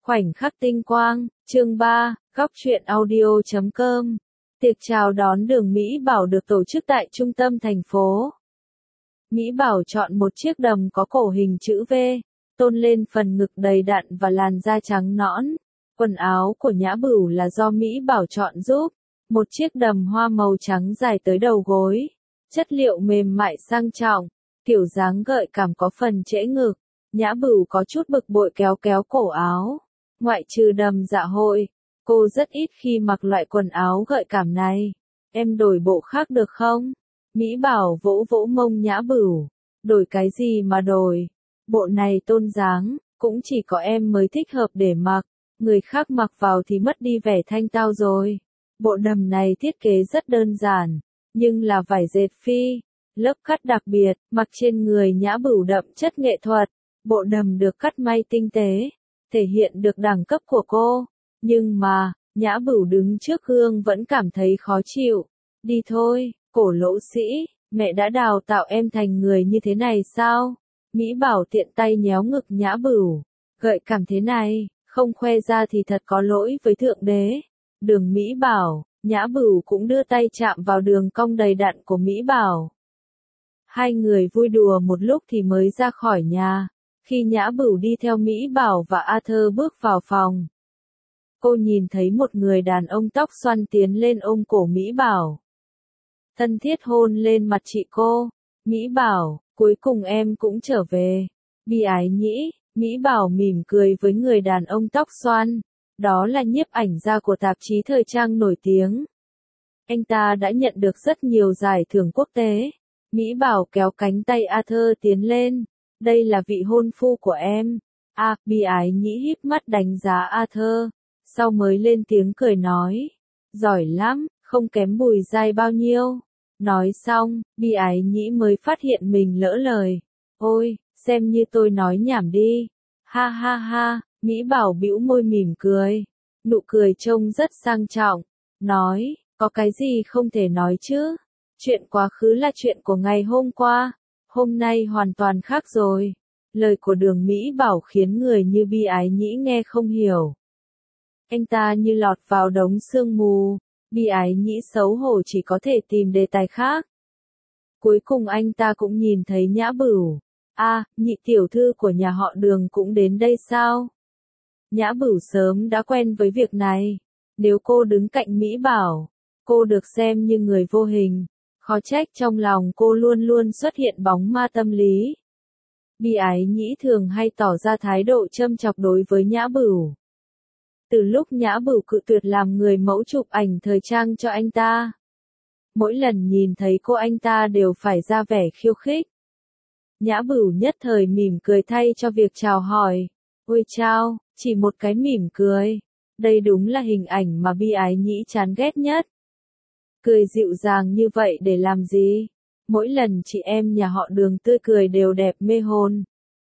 Khoảnh khắc tinh quang, chương 3, góc truyện audio.com. Tiệc chào đón Đường Mỹ Bảo được tổ chức tại trung tâm thành phố. Mỹ Bảo chọn một chiếc đầm có cổ hình chữ V, tôn lên phần ngực đầy đặn và làn da trắng nõn. Quần áo của Nhã Bửu là do Mỹ Bảo chọn giúp, một chiếc đầm hoa màu trắng dài tới đầu gối, chất liệu mềm mại sang trọng, kiểu dáng gợi cảm có phần trễ ngực. Nhã Bửu có chút bực bội kéo kéo cổ áo. Ngoại trừ đầm dạ hội, cô rất ít khi mặc loại quần áo gợi cảm này. Em đổi bộ khác được không? Mỹ Bảo vỗ vỗ mông Nhã Bửu. Đổi cái gì mà đổi? Bộ này tôn dáng, cũng chỉ có em mới thích hợp để mặc. Người khác mặc vào thì mất đi vẻ thanh tao rồi. Bộ đầm này thiết kế rất đơn giản, nhưng là vải dệt phi. Lớp cắt đặc biệt, mặc trên người Nhã Bửu đậm chất nghệ thuật. Bộ đầm được cắt may tinh tế, thể hiện được đẳng cấp của cô. Nhưng mà, Nhã Bửu đứng trước gương vẫn cảm thấy khó chịu. Đi thôi, cổ lỗ sĩ, mẹ đã đào tạo em thành người như thế này sao? Mỹ Bảo tiện tay nhéo ngực Nhã Bửu. Gợi cảm thế này, không khoe ra thì thật có lỗi với Thượng Đế. Đường Mỹ Bảo, Nhã Bửu cũng đưa tay chạm vào đường cong đầy đặn của Mỹ Bảo. Hai người vui đùa một lúc thì mới ra khỏi nhà. Khi Nhã Bửu đi theo Mỹ Bảo và Arthur bước vào phòng, cô nhìn thấy một người đàn ông tóc xoăn tiến lên ôm cổ Mỹ Bảo. Thân thiết hôn lên mặt chị cô. Mỹ Bảo, cuối cùng em cũng trở về. Bi ái nhĩ, Mỹ Bảo mỉm cười với người đàn ông tóc xoăn. Đó là nhiếp ảnh gia của tạp chí thời trang nổi tiếng. Anh ta đã nhận được rất nhiều giải thưởng quốc tế. Mỹ Bảo kéo cánh tay Arthur tiến lên. Đây là vị hôn phu của em. Bi ái nhĩ híp mắt đánh giá Arthur, sau mới lên tiếng cười nói. Giỏi lắm, không kém Bùi Giai bao nhiêu. Nói xong, Bi ái nhĩ mới phát hiện mình lỡ lời. Ôi, xem như tôi nói nhảm đi. Ha ha ha, Mỹ Bảo bĩu môi mỉm cười. Nụ cười trông rất sang trọng. Nói, có cái gì không thể nói chứ? Chuyện quá khứ là chuyện của ngày hôm qua. Hôm nay hoàn toàn khác rồi. Lời của Đường Mỹ Bảo khiến người như Bi ái nhĩ nghe không hiểu. Anh ta như lọt vào đống sương mù. Bi ái nhĩ xấu hổ chỉ có thể tìm đề tài khác. Cuối cùng anh ta cũng nhìn thấy Nhã Bửu. Nhị tiểu thư của nhà họ Đường cũng đến đây sao? Nhã Bửu sớm đã quen với việc này. Nếu cô đứng cạnh Mỹ Bảo, cô được xem như người vô hình. Khó trách trong lòng cô luôn luôn xuất hiện bóng ma tâm lý. Bi ái nhĩ thường hay tỏ ra thái độ châm chọc đối với Nhã Bửu. Từ lúc Nhã Bửu cự tuyệt làm người mẫu chụp ảnh thời trang cho anh ta, mỗi lần nhìn thấy cô anh ta đều phải ra vẻ khiêu khích. Nhã Bửu nhất thời mỉm cười thay cho việc chào hỏi. Ôi chao, chỉ một cái mỉm cười. Đây đúng là hình ảnh mà Bi ái nhĩ chán ghét nhất. Cười dịu dàng như vậy để làm gì? Mỗi lần chị em nhà họ Đường tươi cười đều đẹp mê hồn.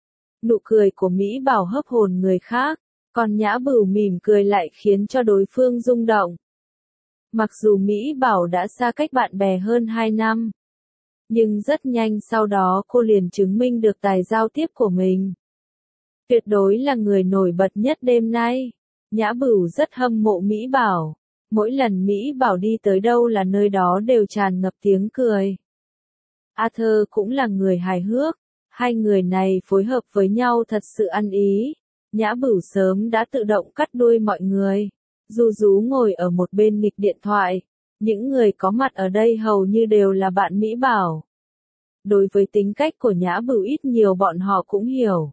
Nụ cười của Mỹ Bảo hấp hồn người khác, còn Nhã Bửu mỉm cười lại khiến cho đối phương rung động. Mặc dù Mỹ Bảo đã xa cách bạn bè hơn 2 năm, nhưng rất nhanh sau đó cô liền chứng minh được tài giao tiếp của mình. Tuyệt đối là người nổi bật nhất đêm nay. Nhã Bửu rất hâm mộ Mỹ Bảo. Mỗi lần Mỹ Bảo đi tới đâu là nơi đó đều tràn ngập tiếng cười. Arthur cũng là người hài hước. Hai người này phối hợp với nhau thật sự ăn ý. Nhã Bửu sớm đã tự động cắt đuôi mọi người. Du Dú ngồi ở một bên nghịch điện thoại. Những người có mặt ở đây hầu như đều là bạn Mỹ Bảo. Đối với tính cách của Nhã Bửu ít nhiều bọn họ cũng hiểu.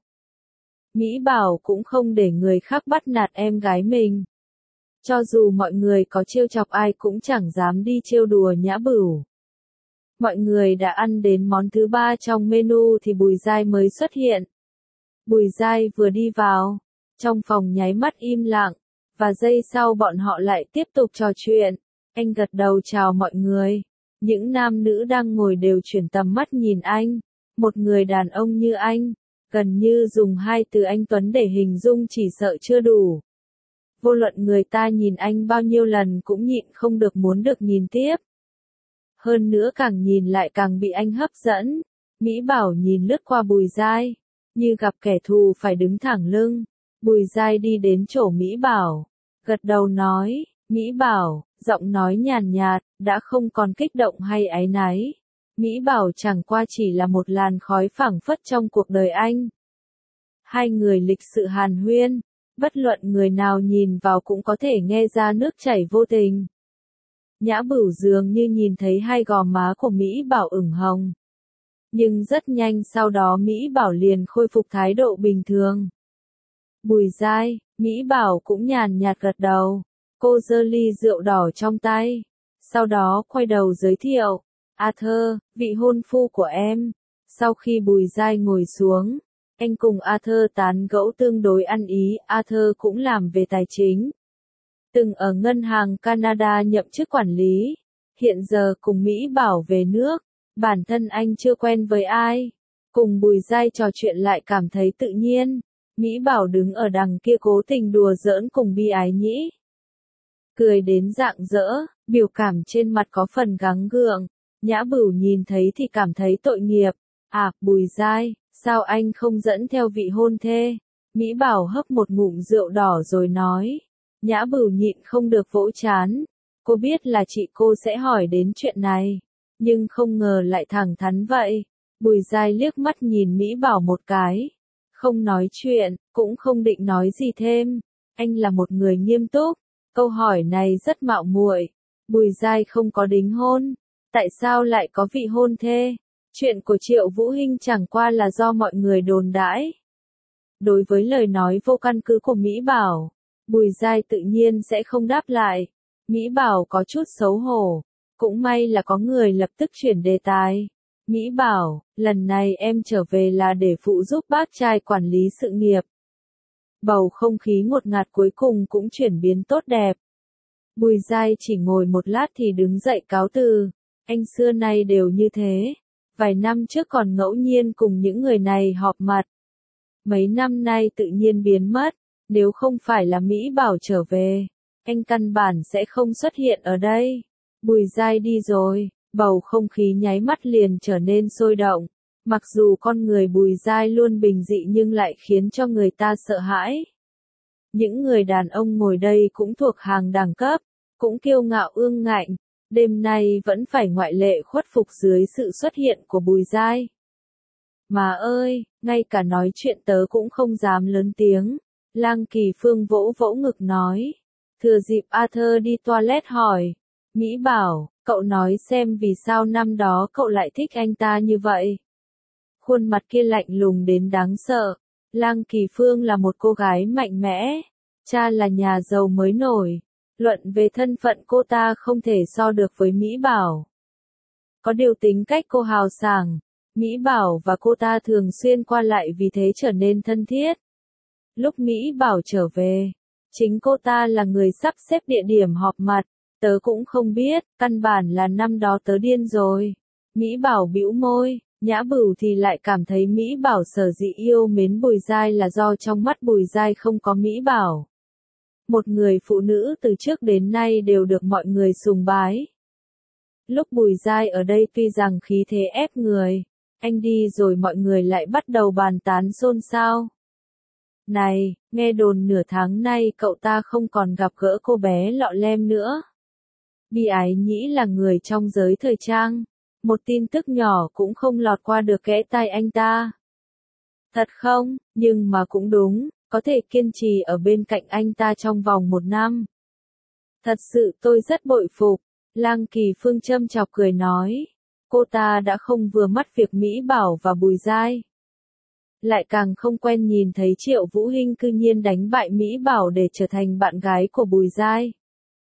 Mỹ Bảo cũng không để người khác bắt nạt em gái mình. Cho dù mọi người có trêu chọc ai cũng chẳng dám đi trêu đùa Nhã Bửu. Mọi người đã ăn đến món thứ 3 trong menu thì Bùi Giai mới xuất hiện. Bùi Giai vừa đi vào, trong phòng nháy mắt im lặng, và giây sau bọn họ lại tiếp tục trò chuyện. Anh gật đầu chào mọi người. Những nam nữ đang ngồi đều chuyển tầm mắt nhìn anh. Một người đàn ông như anh, gần như dùng 2 từ anh Tuấn để hình dung chỉ sợ chưa đủ. Vô luận người ta nhìn anh bao nhiêu lần cũng nhịn không được muốn được nhìn tiếp. Hơn nữa càng nhìn lại càng bị anh hấp dẫn. Mỹ Bảo nhìn lướt qua Bùi Giai, như gặp kẻ thù phải đứng thẳng lưng. Bùi Giai đi đến chỗ Mỹ Bảo, gật đầu nói, Mỹ Bảo, giọng nói nhàn nhạt, đã không còn kích động hay áy náy. Mỹ Bảo chẳng qua chỉ là một làn khói phảng phất trong cuộc đời anh. Hai người lịch sự hàn huyên, bất luận người nào nhìn vào cũng có thể nghe ra nước chảy vô tình. Nhã Bửu dường như nhìn thấy hai gò má của Mỹ Bảo ửng hồng. Nhưng rất nhanh sau đó Mỹ Bảo liền khôi phục thái độ bình thường. Bùi Giai, Mỹ Bảo cũng nhàn nhạt gật đầu. Cô giơ ly rượu đỏ trong tay. Sau đó quay đầu giới thiệu. Arthur, vị hôn phu của em. Sau khi Bùi Giai ngồi xuống, anh cùng Arthur tán gẫu tương đối ăn ý. Arthur cũng làm về tài chính. Từng ở ngân hàng Canada nhậm chức quản lý. Hiện giờ cùng Mỹ Bảo về nước. Bản thân anh chưa quen với ai. Cùng Bùi Giai trò chuyện lại cảm thấy tự nhiên. Mỹ Bảo đứng ở đằng kia cố tình đùa giỡn cùng Bi Ái Nhĩ. Cười đến rạng rỡ, biểu cảm trên mặt có phần gắng gượng. Nhã Bửu nhìn thấy thì cảm thấy tội nghiệp. À, Bùi Giai, sao anh không dẫn theo vị hôn thê? Mỹ Bảo hấp một ngụm rượu đỏ rồi nói. Nhã Bửu nhịn không được vỗ chán. Cô biết là chị cô sẽ hỏi đến chuyện này. Nhưng không ngờ lại thẳng thắn vậy. Bùi Giai liếc mắt nhìn Mỹ Bảo một cái. Không nói chuyện, cũng không định nói gì thêm. Anh là một người nghiêm túc. Câu hỏi này rất mạo muội. Bùi Giai không có đính hôn. Tại sao lại có vị hôn thê? Chuyện của Triệu Vũ Hinh chẳng qua là do mọi người đồn đãi. Đối với lời nói vô căn cứ của Mỹ Bảo, Bùi Giai tự nhiên sẽ không đáp lại. Mỹ Bảo có chút xấu hổ. Cũng may là có người lập tức chuyển đề tài. Mỹ Bảo, lần này em trở về là để phụ giúp bác trai quản lý sự nghiệp. Bầu không khí ngột ngạt cuối cùng cũng chuyển biến tốt đẹp. Bùi Giai chỉ ngồi một lát thì đứng dậy cáo từ. Anh xưa nay đều như thế. Vài năm trước còn ngẫu nhiên cùng những người này họp mặt. Mấy năm nay tự nhiên biến mất. Nếu không phải là Mỹ Bảo trở về, anh căn bản sẽ không xuất hiện ở đây. Bùi Giai đi rồi, bầu không khí nháy mắt liền trở nên sôi động. Mặc dù con người Bùi Giai luôn bình dị nhưng lại khiến cho người ta sợ hãi. Những người đàn ông ngồi đây cũng thuộc hàng đẳng cấp, cũng kiêu ngạo ương ngạnh, đêm nay vẫn phải ngoại lệ khuất phục dưới sự xuất hiện của Bùi Giai. Mà ơi, ngay cả nói chuyện tớ cũng không dám lớn tiếng. Lăng Kỳ Phương vỗ vỗ ngực nói. Thừa dịp Arthur đi toilet hỏi. Mỹ Bảo, cậu nói xem vì sao năm đó cậu lại thích anh ta như vậy. Khuôn mặt kia lạnh lùng đến đáng sợ. Lăng Kỳ Phương là một cô gái mạnh mẽ. Cha là nhà giàu mới nổi. Luận về thân phận cô ta không thể so được với Mỹ Bảo. Có điều tính cách cô hào sảng. Mỹ Bảo và cô ta thường xuyên qua lại vì thế trở nên thân thiết. Lúc Mỹ Bảo trở về, chính cô ta là người sắp xếp địa điểm họp mặt. Tớ cũng không biết, căn bản là năm đó tớ điên rồi. Mỹ Bảo bĩu môi, Nhã Bửu thì lại cảm thấy Mỹ Bảo sở dĩ yêu mến Bùi Giai là do trong mắt Bùi Giai không có Mỹ Bảo. Một người phụ nữ từ trước đến nay đều được mọi người sùng bái. Lúc Bùi Giai ở đây tuy rằng khí thế ép người, anh đi rồi mọi người lại bắt đầu bàn tán xôn xao. Này, nghe đồn nửa tháng nay cậu ta không còn gặp gỡ cô bé Lọ Lem nữa. Bi Ái Nhĩ là người trong giới thời trang. Một tin tức nhỏ cũng không lọt qua được kẽ tai anh ta. Thật không, nhưng mà cũng đúng, có thể kiên trì ở bên cạnh anh ta trong vòng 1 năm. Thật sự tôi rất bội phục. Lăng Kỳ Phương châm chọc cười nói. Cô ta đã không vừa mắt việc Mỹ Bảo và Bùi Giai. Lại càng không quen nhìn thấy Triệu Vũ Hinh cư nhiên đánh bại Mỹ Bảo để trở thành bạn gái của Bùi Giai.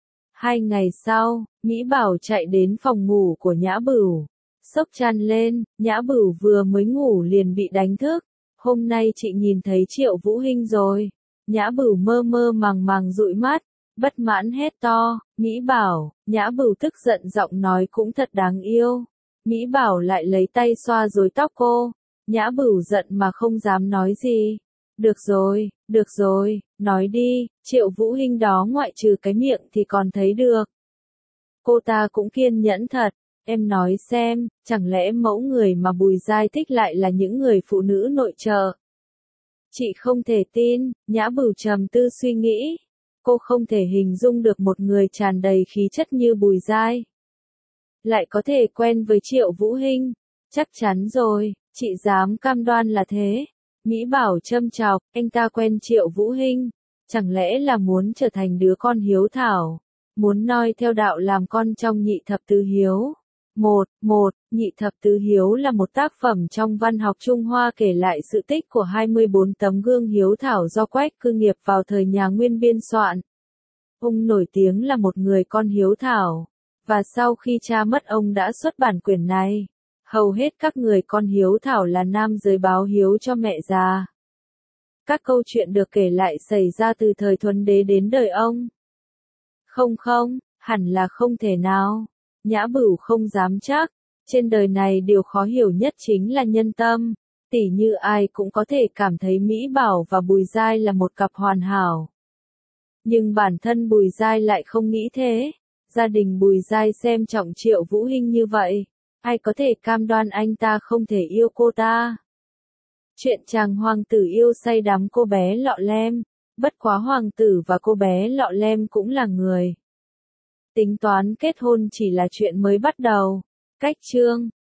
2 ngày sau, Mỹ Bảo chạy đến phòng ngủ của Nhã Bửu. Sốc chăn lên, Nhã Bửu vừa mới ngủ liền bị đánh thức. Hôm nay chị nhìn thấy Triệu Vũ Hinh rồi. Nhã Bửu mơ mơ màng màng dụi mắt, bất mãn hét to. Mỹ Bảo, Nhã Bửu tức giận giọng nói cũng thật đáng yêu. Mỹ Bảo lại lấy tay xoa rối tóc cô. Nhã Bửu giận mà không dám nói gì. Được rồi, nói đi, Triệu Vũ Hinh đó ngoại trừ cái miệng thì còn thấy được. Cô ta cũng kiên nhẫn thật, em nói xem, chẳng lẽ mẫu người mà Bùi Giai thích lại là những người phụ nữ nội trợ? Chị không thể tin, Nhã Bửu trầm tư suy nghĩ. Cô không thể hình dung được một người tràn đầy khí chất như Bùi Giai lại có thể quen với Triệu Vũ Hinh. Chắc chắn rồi, chị dám cam đoan là thế. Mỹ Bảo châm chọc, anh ta quen Triệu Vũ Hinh, chẳng lẽ là muốn trở thành đứa con hiếu thảo, muốn noi theo đạo làm con trong nhị thập tứ hiếu. Nhị thập tứ hiếu là một tác phẩm trong văn học Trung Hoa kể lại sự tích của 24 tấm gương hiếu thảo do Quách Cư Nghiệp vào thời nhà Nguyên biên soạn. Ông nổi tiếng là một người con hiếu thảo, và sau khi cha mất ông đã xuất bản quyển này. Hầu hết các người con hiếu thảo là nam giới báo hiếu cho mẹ già. Các câu chuyện được kể lại xảy ra từ thời Thuấn Đế đến đời ông. Không, hẳn là không thể nào. Nhã Bửu không dám chắc. Trên đời này điều khó hiểu nhất chính là nhân tâm. Tỉ như ai cũng có thể cảm thấy Mỹ Bảo và Bùi Giai là một cặp hoàn hảo. Nhưng bản thân Bùi Giai lại không nghĩ thế. Gia đình Bùi Giai xem trọng Triệu Vũ Hinh như vậy. Ai có thể cam đoan anh ta không thể yêu cô ta? Chuyện chàng hoàng tử yêu say đắm cô bé Lọ Lem. Bất quá hoàng tử và cô bé Lọ Lem cũng là người. Tính toán kết hôn chỉ là chuyện mới bắt đầu. Cách chương